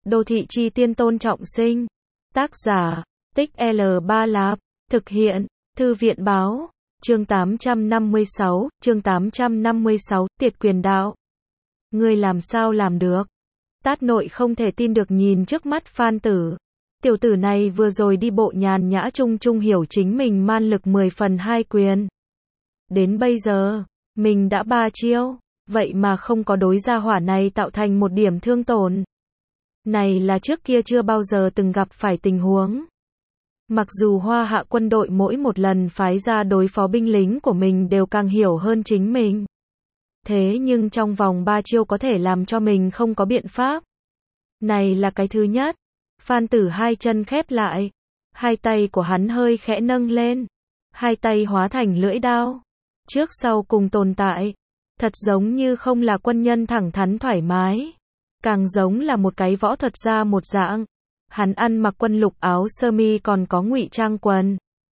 Đô thị chi tiên Tôn Trọng Sinh. Tác giả, Tích L3 Lạp. Thực hiện, Thư viện báo. Chương 856, chương 856, Tiệt quyền đạo. Ngươi làm sao làm được? Tát Nội không thể tin được nhìn trước mắt Phan Tử. Tiểu tử này vừa rồi đi bộ nhàn nhã chung chung hiểu chính mình man lực 10 phần 2 quyền. Đến bây giờ, mình đã 3 chiêu, vậy mà không có đối gia hỏa này tạo thành một điểm thương tổn. Này là trước kia chưa bao giờ từng gặp phải tình huống. Mặc dù Hoa Hạ quân đội mỗi một lần phái ra đối phó binh lính của mình đều càng hiểu hơn chính mình. Thế nhưng trong vòng 3 chiêu có thể làm cho mình không có biện pháp. Này là cái thứ nhất. Phan Tử hai chân khép lại. Hai tay của hắn hơi khẽ nâng lên. Hai tay hóa thành lưỡi đao. Trước sau cùng tồn tại. Thật giống như không là quân nhân thẳng thắn thoải mái. Càng giống là một cái võ thuật gia một dạng. Hắn ăn mặc quân lục áo sơ mi còn có ngụy trang quần.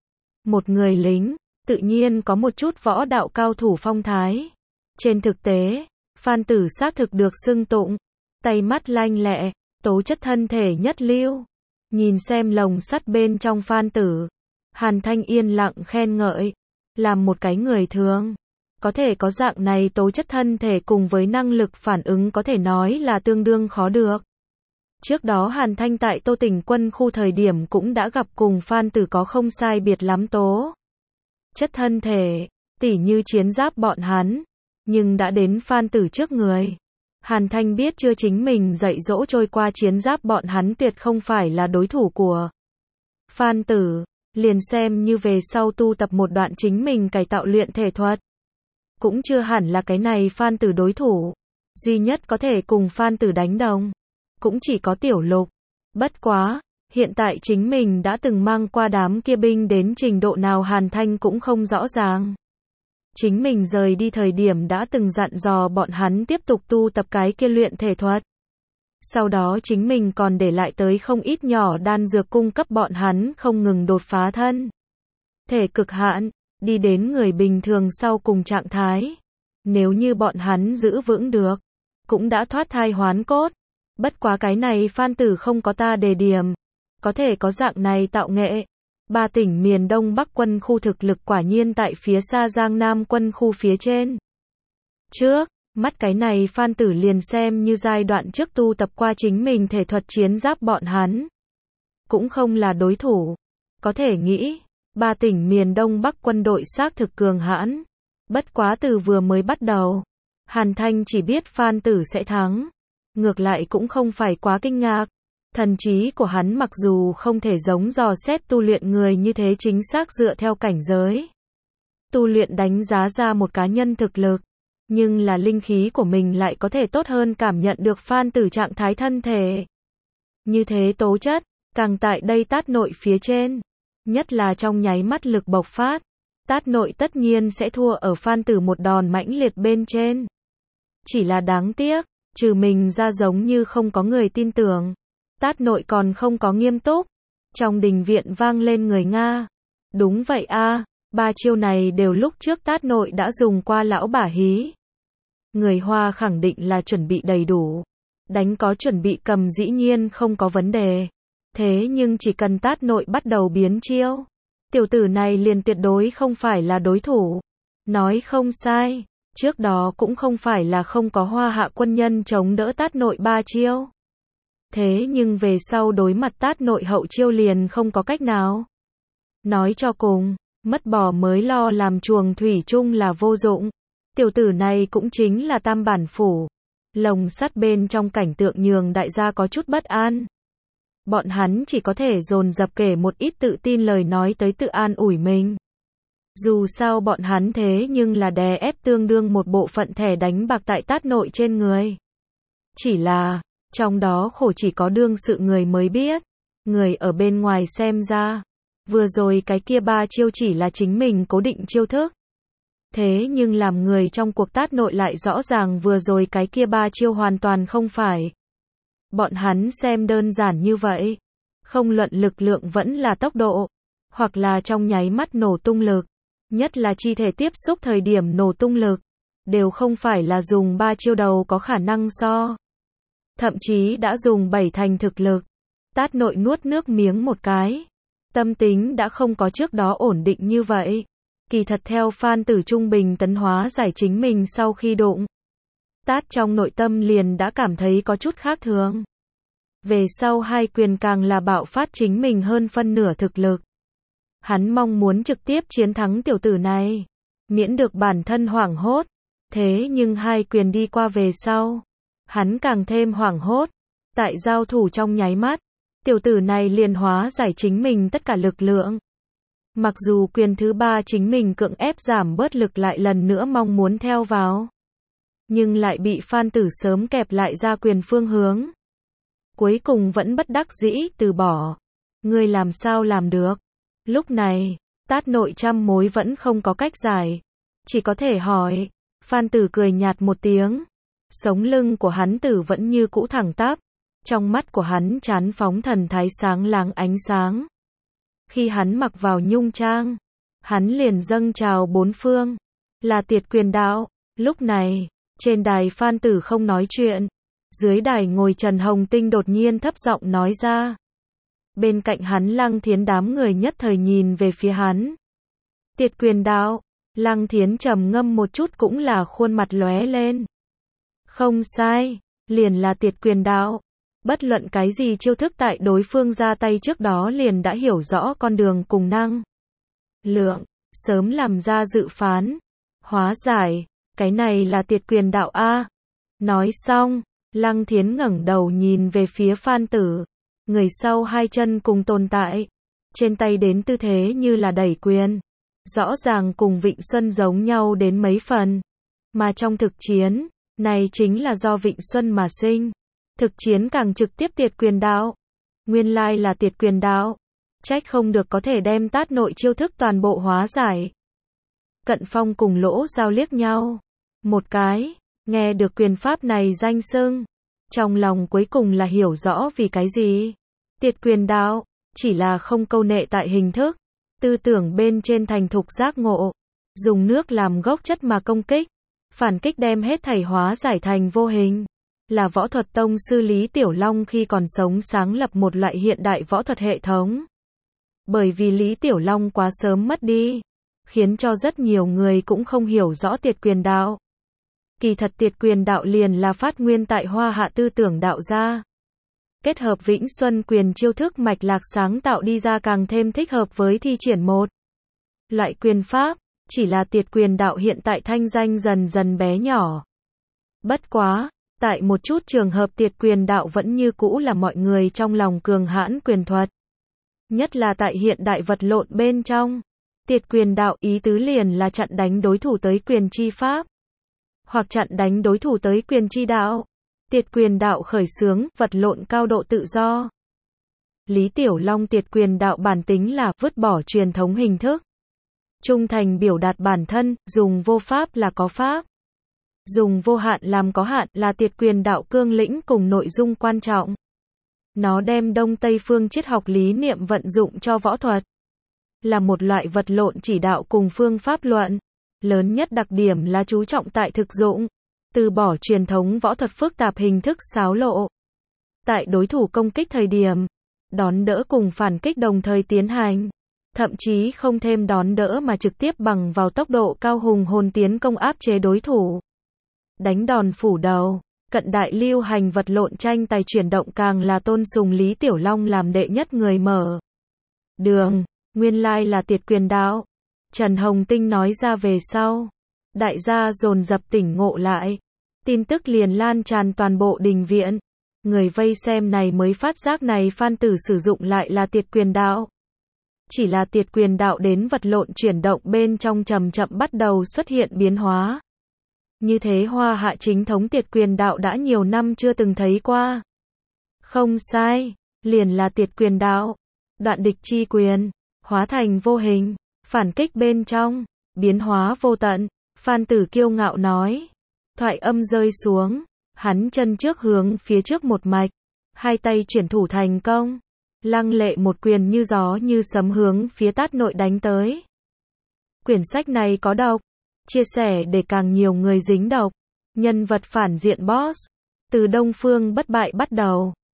Một người lính, tự nhiên có một chút võ đạo cao thủ phong thái. Trên thực tế, Phan Tử xác thực được xưng tụng. Tay mắt lanh lẹ, tố chất thân thể nhất lưu. Nhìn xem lồng sắt bên trong Phan Tử. Hàn Thanh yên lặng khen ngợi. Làm một cái người thường. Có thể có dạng này tố chất thân thể cùng với năng lực phản ứng có thể nói là tương đương khó được. Trước đó Hàn Thanh tại Tô Tỉnh quân khu thời điểm cũng đã gặp cùng Phan Tử có không sai biệt lắm tố chất thân thể, tỉ như chiến giáp bọn hắn, nhưng đã đến Phan Tử trước người. Hàn Thanh biết chưa chính mình dạy dỗ trôi qua chiến giáp bọn hắn tuyệt không phải là đối thủ của Phan Tử, liền xem như về sau tu tập một đoạn chính mình cải tạo luyện thể thuật. Cũng chưa hẳn là cái này Phan Tử đối thủ, duy nhất có thể cùng Phan Tử đánh đồng. Cũng chỉ có Tiểu Lục. Bất quá, hiện tại chính mình đã từng mang qua đám kia binh đến trình độ nào Hàn Thanh cũng không rõ ràng. Chính mình rời đi thời điểm đã từng dặn dò bọn hắn tiếp tục tu tập cái kia luyện thể thuật. Sau đó chính mình còn để lại tới không ít nhỏ đan dược cung cấp bọn hắn không ngừng đột phá thân thể cực hạn, đi đến người bình thường sau cùng trạng thái. Nếu như bọn hắn giữ vững được, cũng đã thoát thai hoán cốt. Bất quá cái này Phan Tử không có ta đề điểm. Có thể có dạng này tạo nghệ. 3 tỉnh miền Đông Bắc quân khu thực lực quả nhiên tại phía xa Giang Nam quân khu phía trên. Trước, mắt cái này Phan Tử liền xem như giai đoạn trước tu tập qua chính mình thể thuật chiến giáp bọn hắn. Cũng không là đối thủ. Có thể nghĩ, 3 tỉnh miền Đông Bắc quân đội xác thực cường hãn. Bất quá từ vừa mới bắt đầu, Hàn Thanh chỉ biết Phan Tử sẽ thắng. Ngược lại cũng không phải quá kinh ngạc. Thần trí của hắn mặc dù không thể giống dò xét tu luyện người như thế chính xác dựa theo cảnh giới tu luyện đánh giá ra một cá nhân thực lực, nhưng là linh khí của mình lại có thể tốt hơn cảm nhận được Phan Tử trạng thái thân thể. Như thế tố chất, càng tại đây Tát Nội phía trên, nhất là trong nháy mắt lực bộc phát, Tát Nội tất nhiên sẽ thua ở Phan Tử một đòn mãnh liệt bên trên. Chỉ là đáng tiếc, trừ mình ra giống như không có người tin tưởng. Tát Nội còn không có nghiêm túc. Trong đình viện vang lên người Nga. Đúng vậy a, 3 chiêu này đều lúc trước Tát Nội đã dùng qua lão bả hí. Người Hoa khẳng định là chuẩn bị đầy đủ. Đánh có chuẩn bị cầm dĩ nhiên không có vấn đề. Thế nhưng chỉ cần Tát Nội bắt đầu biến chiêu, tiểu tử này liền tuyệt đối không phải là đối thủ. Nói không sai. Trước đó cũng không phải là không có Hoa Hạ quân nhân chống đỡ Tát Nội 3 chiêu. Thế nhưng về sau đối mặt Tát Nội hậu chiêu liền không có cách nào. Nói cho cùng, mất bò mới lo làm chuồng thủy chung là vô dụng. Tiểu tử này cũng chính là tam bản phủ. Lồng sắt bên trong cảnh tượng nhường đại gia có chút bất an. Bọn hắn chỉ có thể dồn dập kể một ít tự tin lời nói tới tự an ủi mình. Dù sao bọn hắn thế nhưng là đè ép tương đương một bộ phận thẻ đánh bạc tại Tát Nội trên người. Chỉ là, trong đó khổ chỉ có đương sự người mới biết. Người ở bên ngoài xem ra, vừa rồi cái kia 3 chiêu chỉ là chính mình cố định chiêu thức. Thế nhưng làm người trong cuộc Tát Nội lại rõ ràng vừa rồi cái kia 3 chiêu hoàn toàn không phải. Bọn hắn xem đơn giản như vậy. Không luận lực lượng vẫn là tốc độ, hoặc là trong nháy mắt nổ tung lực. Nhất là chi thể tiếp xúc thời điểm nổ tung lực, đều không phải là dùng 3 chiêu đầu có khả năng so. thậm chí đã dùng 7 thành thực lực. Tát nội nuốt nước miếng một cái. Tâm tính đã không có trước đó ổn định như vậy. Kỳ thật theo Phan Tử trung bình tấn hóa giải chính mình sau khi đụng. Tát trong nội tâm liền đã cảm thấy có chút khác thường. Về sau hai quyền càng là bạo phát chính mình hơn phân nửa thực lực. Hắn mong muốn trực tiếp chiến thắng tiểu tử này, miễn được bản thân hoảng hốt. Thế nhưng hai quyền đi qua về sau, hắn càng thêm hoảng hốt. Tại giao thủ trong nháy mắt, tiểu tử này liền hóa giải chính mình tất cả lực lượng. Mặc dù quyền thứ ba chính mình cưỡng ép giảm bớt lực lại lần nữa mong muốn theo vào, nhưng lại bị Phan Tử sớm kẹp lại ra quyền phương hướng. Cuối cùng vẫn bất đắc dĩ từ bỏ. Ngươi làm sao làm được? Lúc này, Tát nội trăm mối vẫn không có cách giải. Chỉ có thể hỏi. Phan Tử cười nhạt một tiếng. Sống lưng của hắn tử vẫn như cũ thẳng tắp. Trong mắt của hắn chán phóng thần thái sáng láng ánh sáng. Khi hắn mặc vào nhung trang, hắn liền dâng trào bốn phương. Là Tiệt Quyền đạo. Lúc này, trên đài Phan Tử không nói chuyện. Dưới đài ngồi Trần Hồng Tinh đột nhiên thấp giọng nói ra. Bên cạnh hắn Lăng Thiến đám người nhất thời nhìn về phía hắn. Tiệt Quyền đạo. Lăng Thiến trầm ngâm một chút cũng là khuôn mặt lóe lên. Không sai, liền là Tiệt Quyền đạo. Bất luận cái gì chiêu thức tại đối phương ra tay trước đó liền đã hiểu rõ con đường cùng năng lượng, sớm làm ra dự phán. Hóa giải, cái này là Tiệt Quyền đạo a. Nói xong, Lăng Thiến ngẩng đầu nhìn về phía Phan Tử. Người sau hai chân cùng tồn tại. Trên tay đến tư thế như là đẩy quyền. Rõ ràng cùng Vịnh Xuân giống nhau đến mấy phần. Mà trong thực chiến, này chính là do Vịnh Xuân mà sinh. Thực chiến càng trực tiếp Tiệt Quyền đạo. Nguyên lai là Tiệt Quyền đạo. Trách không được có thể đem Tát nội chiêu thức toàn bộ hóa giải. Cận Phong cùng Lỗ Giao liếc nhau. Một cái, nghe được quyền pháp này danh xưng. Trong lòng cuối cùng là hiểu rõ vì cái gì. Tiệt Quyền đạo, chỉ là không câu nệ tại hình thức. Tư tưởng bên trên thành thục giác ngộ. Dùng nước làm gốc chất mà công kích. Phản kích đem hết thảy hóa giải thành vô hình. Là võ thuật tông sư Lý Tiểu Long khi còn sống sáng lập một loại hiện đại võ thuật hệ thống. Bởi vì Lý Tiểu Long quá sớm mất đi, khiến cho rất nhiều người cũng không hiểu rõ Tiệt Quyền đạo. Kỳ thật Tiệt Quyền đạo liền là phát nguyên tại Hoa Hạ tư tưởng đạo gia. Kết hợp Vĩnh Xuân quyền chiêu thức mạch lạc sáng tạo đi ra càng thêm thích hợp với thi triển một loại quyền pháp, chỉ là Tiệt Quyền đạo hiện tại thanh danh dần dần bé nhỏ. Bất quá, tại một chút trường hợp Tiệt Quyền đạo vẫn như cũ là mọi người trong lòng cường hãn quyền thuật. Nhất là tại hiện đại vật lộn bên trong. Tiệt Quyền đạo ý tứ liền là chặn đánh đối thủ tới quyền chi pháp. Hoặc chặn đánh đối thủ tới quyền chi đạo. Tiệt Quyền đạo khởi xướng, vật lộn cao độ tự do. Lý Tiểu Long Tiệt Quyền đạo bản tính là vứt bỏ truyền thống hình thức. Trung thành biểu đạt bản thân, dùng vô pháp là có pháp. Dùng vô hạn làm có hạn là Tiệt Quyền đạo cương lĩnh cùng nội dung quan trọng. Nó đem Đông Tây phương triết học lý niệm vận dụng cho võ thuật. Là một loại vật lộn chỉ đạo cùng phương pháp luận. Lớn nhất đặc điểm là chú trọng tại thực dụng. Từ bỏ truyền thống võ thuật phức tạp hình thức xáo lộ. Tại đối thủ công kích thời điểm, đón đỡ cùng phản kích đồng thời tiến hành. Thậm chí không thêm đón đỡ mà trực tiếp bằng vào tốc độ cao hùng hồn tiến công áp chế đối thủ. Đánh đòn phủ đầu. Cận đại lưu hành vật lộn tranh tài chuyển động càng là tôn sùng Lý Tiểu Long làm đệ nhất người mở đường. Nguyên lai là Tiệt Quyền đạo. Trần Hồng Tinh nói ra về sau. Đại gia dồn dập tỉnh ngộ lại. Tin tức liền lan tràn toàn bộ đình viện. Người vây xem này mới phát giác này Phan Tử sử dụng lại là Tiệt Quyền đạo. Chỉ là Tiệt Quyền đạo đến vật lộn chuyển động bên trong chậm chậm bắt đầu xuất hiện biến hóa. Như thế Hoa Hạ chính thống Tiệt Quyền đạo đã nhiều năm chưa từng thấy qua. Không sai, liền là Tiệt Quyền đạo. Đoạn địch chi quyền, hóa thành vô hình, phản kích bên trong, biến hóa vô tận. Phan Tử kiêu ngạo nói. Thoại âm rơi xuống, hắn chân trước hướng phía trước một mạch, hai tay chuyển thủ thành công. Lăng lệ một quyền như gió như sấm hướng phía Tát nội đánh tới. Quyển sách này có độc. Chia sẻ để càng nhiều người dính độc. Nhân vật phản diện boss. Từ Đông Phương bất bại bắt đầu.